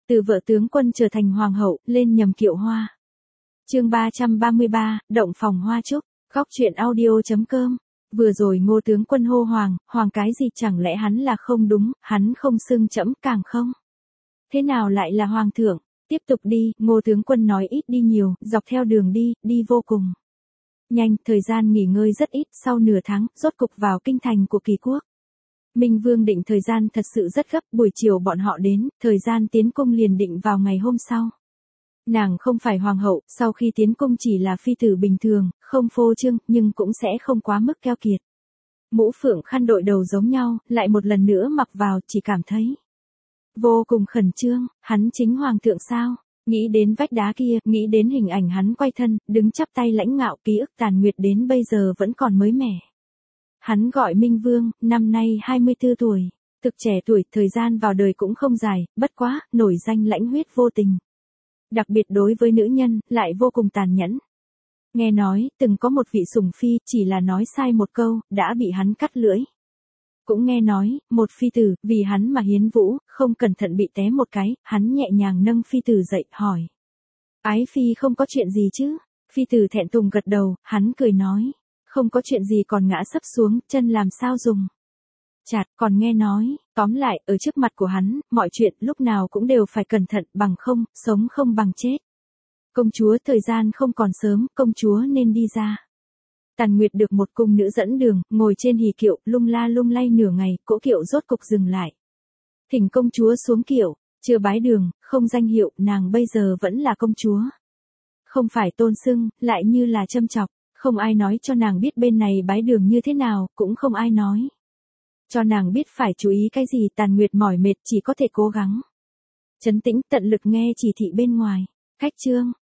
Từ vợ tướng quân trở thành hoàng hậu, lên nhầm kiệu hoa. Chương 333, động phòng hoa trúc, góc truyện audio.com. Vừa rồi Ngô tướng quân hô hoàng, hoàng cái gì, chẳng lẽ hắn là không đúng, hắn không xưng trẫm, càng không. Thế nào lại là hoàng thượng? Tiếp tục đi, Ngô tướng quân nói ít đi nhiều, dọc theo đường đi vô cùng nhanh, thời gian nghỉ ngơi rất ít, sau nửa tháng, rốt cục vào kinh thành của Kỳ quốc. Minh Vương định thời gian thật sự rất gấp, buổi chiều bọn họ đến, thời gian tiến cung liền định vào ngày hôm sau. Nàng không phải hoàng hậu, sau khi tiến cung chỉ là phi tử bình thường, không phô trương, nhưng cũng sẽ không quá mức keo kiệt. Mũ phượng khăn đội đầu giống nhau, lại một lần nữa mặc vào, chỉ cảm thấy vô cùng khẩn trương, hắn chính hoàng thượng sao? Nghĩ đến vách đá kia, nghĩ đến hình ảnh hắn quay thân, đứng chắp tay lãnh ngạo, ký ức Tàn Nguyệt đến bây giờ vẫn còn mới mẻ. Hắn gọi Minh Vương, năm nay 24 tuổi, thực trẻ tuổi, thời gian vào đời cũng không dài, bất quá, nổi danh lãnh huyết vô tình. Đặc biệt đối với nữ nhân, lại vô cùng tàn nhẫn. Nghe nói, từng có một vị sủng phi, chỉ là nói sai một câu, đã bị hắn cắt lưỡi. Cũng nghe nói, một phi tử, vì hắn mà hiến vũ, không cẩn thận bị té một cái, hắn nhẹ nhàng nâng phi tử dậy, hỏi. Ái phi không có chuyện gì chứ? Phi tử thẹn thùng gật đầu, hắn cười nói. Không có chuyện gì, còn ngã sấp xuống, chân làm sao dùng. Chạt, còn nghe nói, tóm lại, ở trước mặt của hắn, mọi chuyện lúc nào cũng đều phải cẩn thận, bằng không, sống không bằng chết. Công chúa, thời gian không còn sớm, công chúa nên đi ra. Tàn Nguyệt được một cung nữ dẫn đường, ngồi trên hì kiệu, lung la lung lay nửa ngày, cỗ kiệu rốt cục dừng lại. Thỉnh công chúa xuống kiệu, chưa bái đường, không danh hiệu, nàng bây giờ vẫn là công chúa. Không phải tôn xưng, lại như là châm chọc, không ai nói cho nàng biết bên này bái đường như thế nào, cũng không ai nói cho nàng biết phải chú ý cái gì. Tàn Nguyệt mỏi mệt, chỉ có thể cố gắng trấn tĩnh, tận lực nghe chỉ thị bên ngoài. Khách trương,